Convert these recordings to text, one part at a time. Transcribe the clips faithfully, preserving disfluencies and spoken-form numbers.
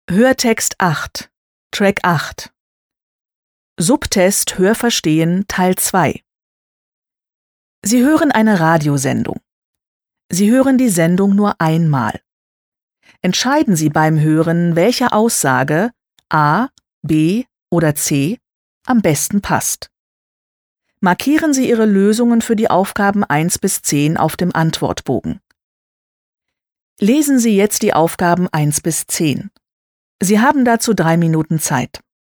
Hörtext acht, Track acht. Subtest Hörverstehen Teil zwei. Sie hören eine Radiosendung. Sie hören die Sendung nur einmal. Entscheiden Sie beim Hören, welche Aussage A, B oder C am besten passt. Markieren Sie Ihre Lösungen für die Aufgaben eins bis zehn auf dem Antwortbogen. Lesen Sie jetzt die Aufgaben eins bis zehn. Sie haben dazu drei Minuten Zeit.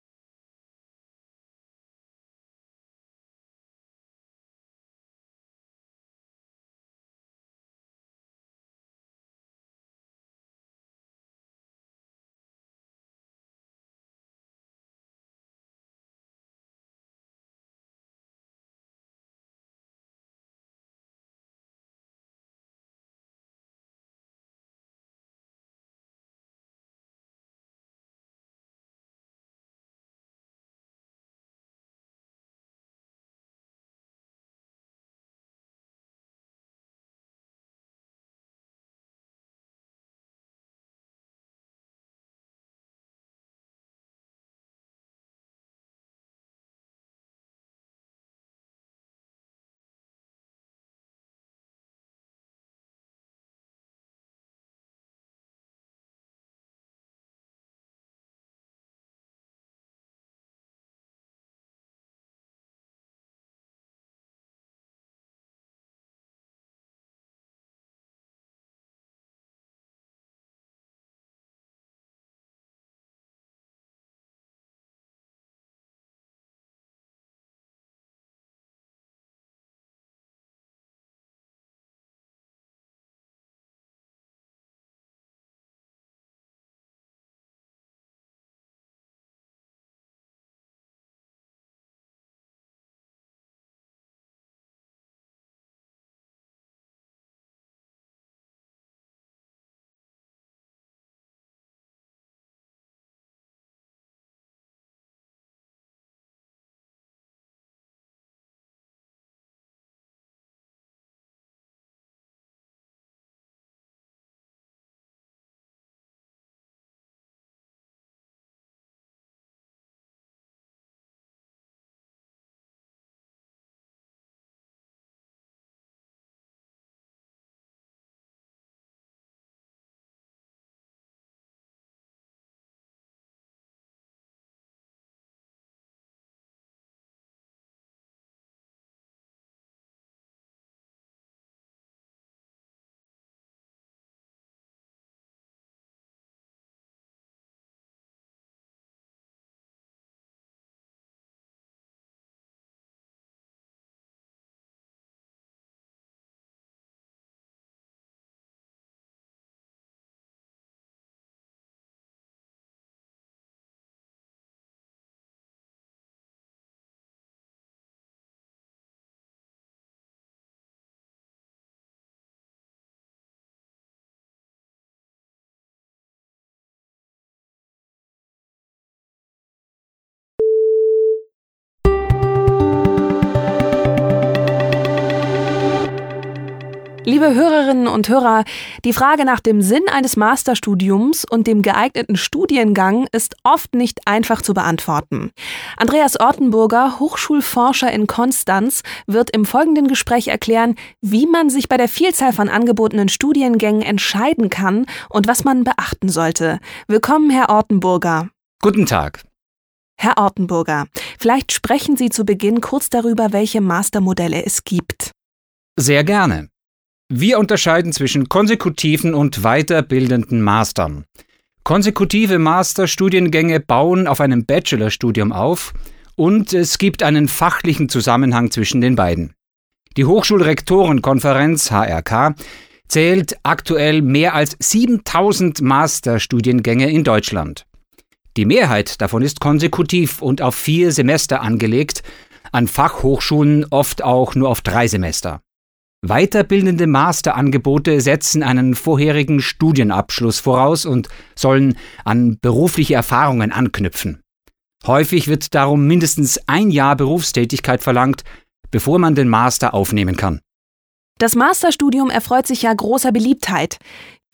Liebe Hörerinnen und Hörer, die Frage nach dem Sinn eines Masterstudiums und dem geeigneten Studiengang ist oft nicht einfach zu beantworten. Andreas Ortenburger, Hochschulforscher in Konstanz, wird im folgenden Gespräch erklären, wie man sich bei der Vielzahl von angebotenen Studiengängen entscheiden kann und was man beachten sollte. Willkommen, Herr Ortenburger. Guten Tag. Herr Ortenburger, vielleicht sprechen Sie zu Beginn kurz darüber, welche Mastermodelle es gibt. Sehr gerne. Wir unterscheiden zwischen konsekutiven und weiterbildenden Mastern. Konsekutive Masterstudiengänge bauen auf einem Bachelorstudium auf und es gibt einen fachlichen Zusammenhang zwischen den beiden. Die Hochschulrektorenkonferenz H R K zählt aktuell mehr als siebentausend Masterstudiengänge in Deutschland. Die Mehrheit davon ist konsekutiv und auf vier Semester angelegt, an Fachhochschulen oft auch nur auf drei Semester. Weiterbildende Masterangebote setzen einen vorherigen Studienabschluss voraus und sollen an berufliche Erfahrungen anknüpfen. Häufig wird darum mindestens ein Jahr Berufstätigkeit verlangt, bevor man den Master aufnehmen kann. Das Masterstudium erfreut sich ja großer Beliebtheit.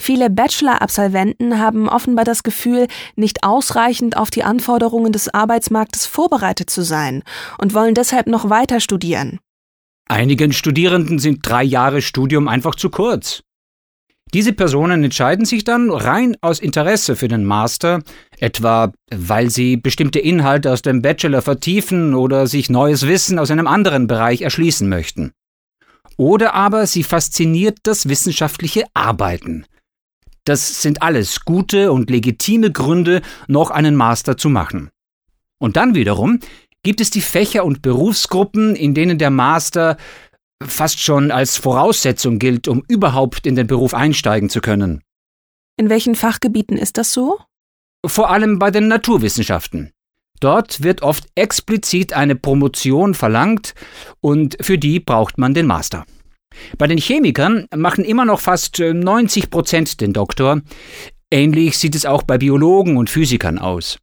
Viele Bachelor-Absolventen haben offenbar das Gefühl, nicht ausreichend auf die Anforderungen des Arbeitsmarktes vorbereitet zu sein und wollen deshalb noch weiter studieren. Einigen Studierenden sind drei Jahre Studium einfach zu kurz. Diese Personen entscheiden sich dann rein aus Interesse für den Master, etwa weil sie bestimmte Inhalte aus dem Bachelor vertiefen oder sich neues Wissen aus einem anderen Bereich erschließen möchten. Oder aber sie fasziniert das wissenschaftliche Arbeiten. Das sind alles gute und legitime Gründe, noch einen Master zu machen. Und dann wiederum gibt es die Fächer und Berufsgruppen, in denen der Master fast schon als Voraussetzung gilt, um überhaupt in den Beruf einsteigen zu können. In welchen Fachgebieten ist das so? Vor allem bei den Naturwissenschaften. Dort wird oft explizit eine Promotion verlangt und für die braucht man den Master. Bei den Chemikern machen immer noch fast neunzig Prozent den Doktor. Ähnlich sieht es auch bei Biologen und Physikern aus.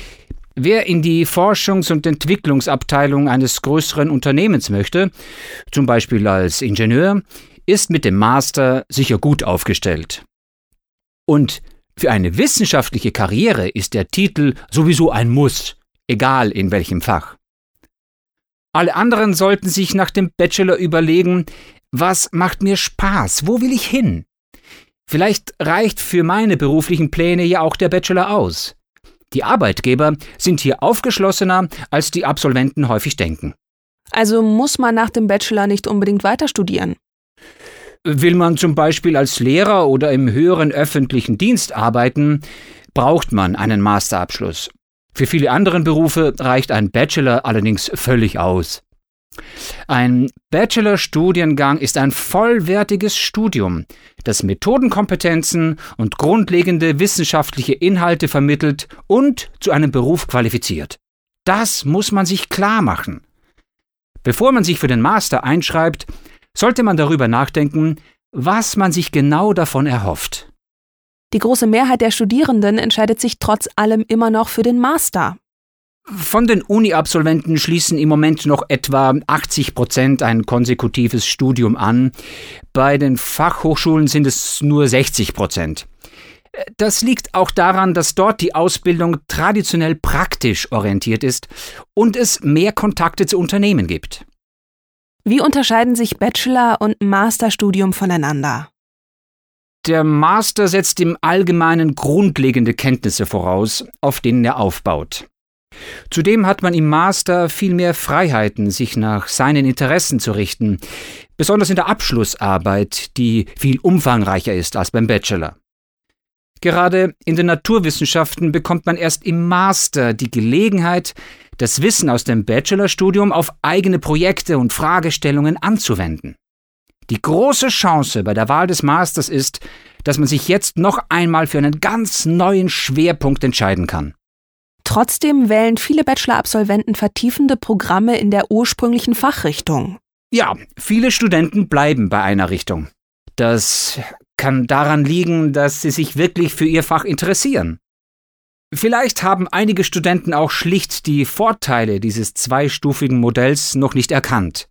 Wer in die Forschungs- und Entwicklungsabteilung eines größeren Unternehmens möchte, zum Beispiel als Ingenieur, ist mit dem Master sicher gut aufgestellt. Und für eine wissenschaftliche Karriere ist der Titel sowieso ein Muss, egal in welchem Fach. Alle anderen sollten sich nach dem Bachelor überlegen, was macht mir Spaß, wo will ich hin? Vielleicht reicht für meine beruflichen Pläne ja auch der Bachelor aus. Die Arbeitgeber sind hier aufgeschlossener, als die Absolventen häufig denken. Also muss man nach dem Bachelor nicht unbedingt weiter studieren? Will man zum Beispiel als Lehrer oder im höheren öffentlichen Dienst arbeiten, braucht man einen Masterabschluss. Für viele andere Berufe reicht ein Bachelor allerdings völlig aus. Ein Bachelor-Studiengang ist ein vollwertiges Studium, das Methodenkompetenzen und grundlegende wissenschaftliche Inhalte vermittelt und zu einem Beruf qualifiziert. Das muss man sich klar machen. Bevor man sich für den Master einschreibt, sollte man darüber nachdenken, was man sich genau davon erhofft. Die große Mehrheit der Studierenden entscheidet sich trotz allem immer noch für den Master. Von den Uni-Absolventen schließen im Moment noch etwa achtzig Prozent ein konsekutives Studium an. Bei den Fachhochschulen sind es nur sechzig Prozent. Das liegt auch daran, dass dort die Ausbildung traditionell praktisch orientiert ist und es mehr Kontakte zu Unternehmen gibt. Wie unterscheiden sich Bachelor- und Masterstudium voneinander? Der Master setzt im Allgemeinen grundlegende Kenntnisse voraus, auf denen er aufbaut. Zudem hat man im Master viel mehr Freiheiten, sich nach seinen Interessen zu richten, besonders in der Abschlussarbeit, die viel umfangreicher ist als beim Bachelor. Gerade in den Naturwissenschaften bekommt man erst im Master die Gelegenheit, das Wissen aus dem Bachelorstudium auf eigene Projekte und Fragestellungen anzuwenden. Die große Chance bei der Wahl des Masters ist, dass man sich jetzt noch einmal für einen ganz neuen Schwerpunkt entscheiden kann. Trotzdem wählen viele Bachelor-Absolventen vertiefende Programme in der ursprünglichen Fachrichtung. Ja, viele Studenten bleiben bei einer Richtung. Das kann daran liegen, dass sie sich wirklich für ihr Fach interessieren. Vielleicht haben einige Studenten auch schlicht die Vorteile dieses zweistufigen Modells noch nicht erkannt.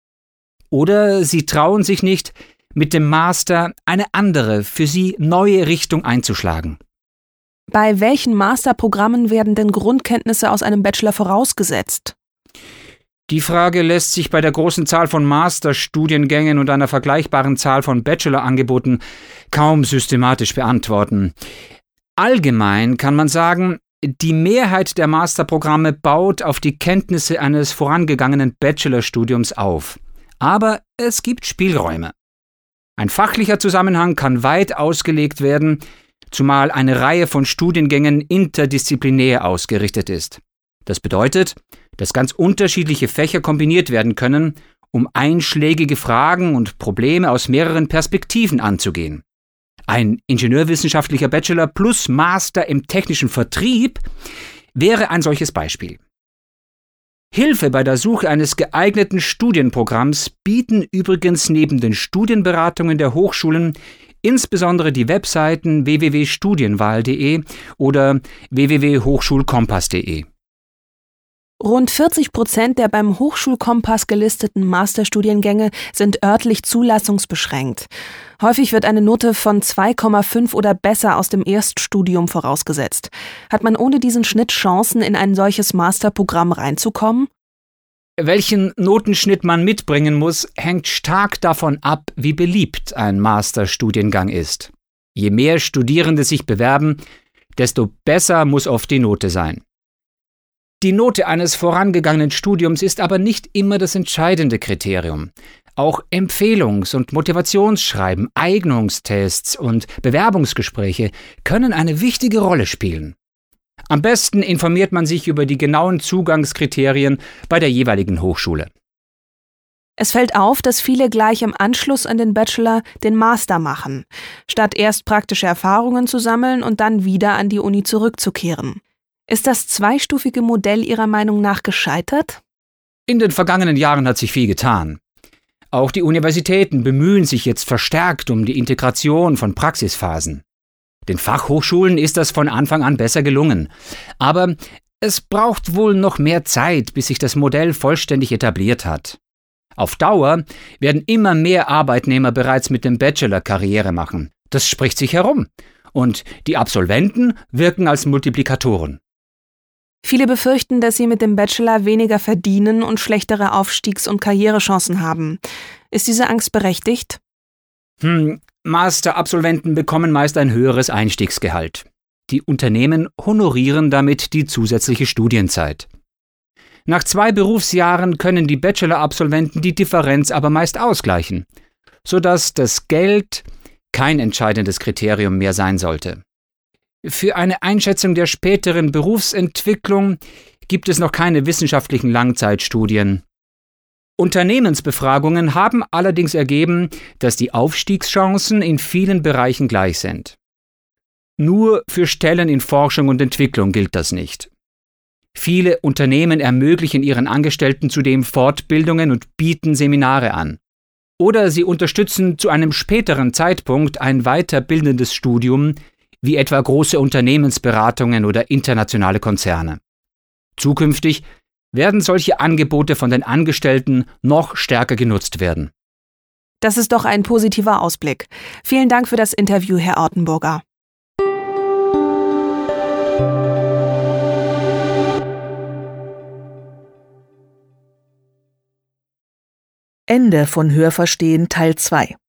Oder sie trauen sich nicht, mit dem Master eine andere, für sie neue Richtung einzuschlagen. Bei welchen Masterprogrammen werden denn Grundkenntnisse aus einem Bachelor vorausgesetzt? Die Frage lässt sich bei der großen Zahl von Masterstudiengängen und einer vergleichbaren Zahl von Bachelorangeboten kaum systematisch beantworten. Allgemein kann man sagen, die Mehrheit der Masterprogramme baut auf die Kenntnisse eines vorangegangenen Bachelorstudiums auf. Aber es gibt Spielräume. Ein fachlicher Zusammenhang kann weit ausgelegt werden, zumal eine Reihe von Studiengängen interdisziplinär ausgerichtet ist. Das bedeutet, dass ganz unterschiedliche Fächer kombiniert werden können, um einschlägige Fragen und Probleme aus mehreren Perspektiven anzugehen. Ein ingenieurwissenschaftlicher Bachelor plus Master im technischen Vertrieb wäre ein solches Beispiel. Hilfe bei der Suche eines geeigneten Studienprogramms bieten übrigens neben den Studienberatungen der Hochschulen insbesondere die Webseiten w w w punkt studienwahl punkt de oder w w w punkt hochschulkompass punkt de. Rund vierzig Prozent der beim Hochschulkompass gelisteten Masterstudiengänge sind örtlich zulassungsbeschränkt. Häufig wird eine Note von zwei Komma fünf oder besser aus dem Erststudium vorausgesetzt. Hat man ohne diesen Schnitt Chancen, in ein solches Masterprogramm reinzukommen? Welchen Notenschnitt man mitbringen muss, hängt stark davon ab, wie beliebt ein Masterstudiengang ist. Je mehr Studierende sich bewerben, desto besser muss oft die Note sein. Die Note eines vorangegangenen Studiums ist aber nicht immer das entscheidende Kriterium. Auch Empfehlungs- und Motivationsschreiben, Eignungstests und Bewerbungsgespräche können eine wichtige Rolle spielen. Am besten informiert man sich über die genauen Zugangskriterien bei der jeweiligen Hochschule. Es fällt auf, dass viele gleich im Anschluss an den Bachelor den Master machen, statt erst praktische Erfahrungen zu sammeln und dann wieder an die Uni zurückzukehren. Ist das zweistufige Modell Ihrer Meinung nach gescheitert? In den vergangenen Jahren hat sich viel getan. Auch die Universitäten bemühen sich jetzt verstärkt um die Integration von Praxisphasen. Den Fachhochschulen ist das von Anfang an besser gelungen. Aber es braucht wohl noch mehr Zeit, bis sich das Modell vollständig etabliert hat. Auf Dauer werden immer mehr Arbeitnehmer bereits mit dem Bachelor Karriere machen. Das spricht sich herum. Und die Absolventen wirken als Multiplikatoren. Viele befürchten, dass sie mit dem Bachelor weniger verdienen und schlechtere Aufstiegs- und Karrierechancen haben. Ist diese Angst berechtigt? Hm, Master-Absolventen bekommen meist ein höheres Einstiegsgehalt. Die Unternehmen honorieren damit die zusätzliche Studienzeit. Nach zwei Berufsjahren können die Bachelor-Absolventen die Differenz aber meist ausgleichen, sodass das Geld kein entscheidendes Kriterium mehr sein sollte. Für eine Einschätzung der späteren Berufsentwicklung gibt es noch keine wissenschaftlichen Langzeitstudien. Unternehmensbefragungen haben allerdings ergeben, dass die Aufstiegschancen in vielen Bereichen gleich sind. Nur für Stellen in Forschung und Entwicklung gilt das nicht. Viele Unternehmen ermöglichen ihren Angestellten zudem Fortbildungen und bieten Seminare an. Oder sie unterstützen zu einem späteren Zeitpunkt ein weiterbildendes Studium, wie etwa große Unternehmensberatungen oder internationale Konzerne. Zukünftig werden solche Angebote von den Angestellten noch stärker genutzt werden. Das ist doch ein positiver Ausblick. Vielen Dank für das Interview, Herr Ortenburger. Ende von Hörverstehen Teil zwei.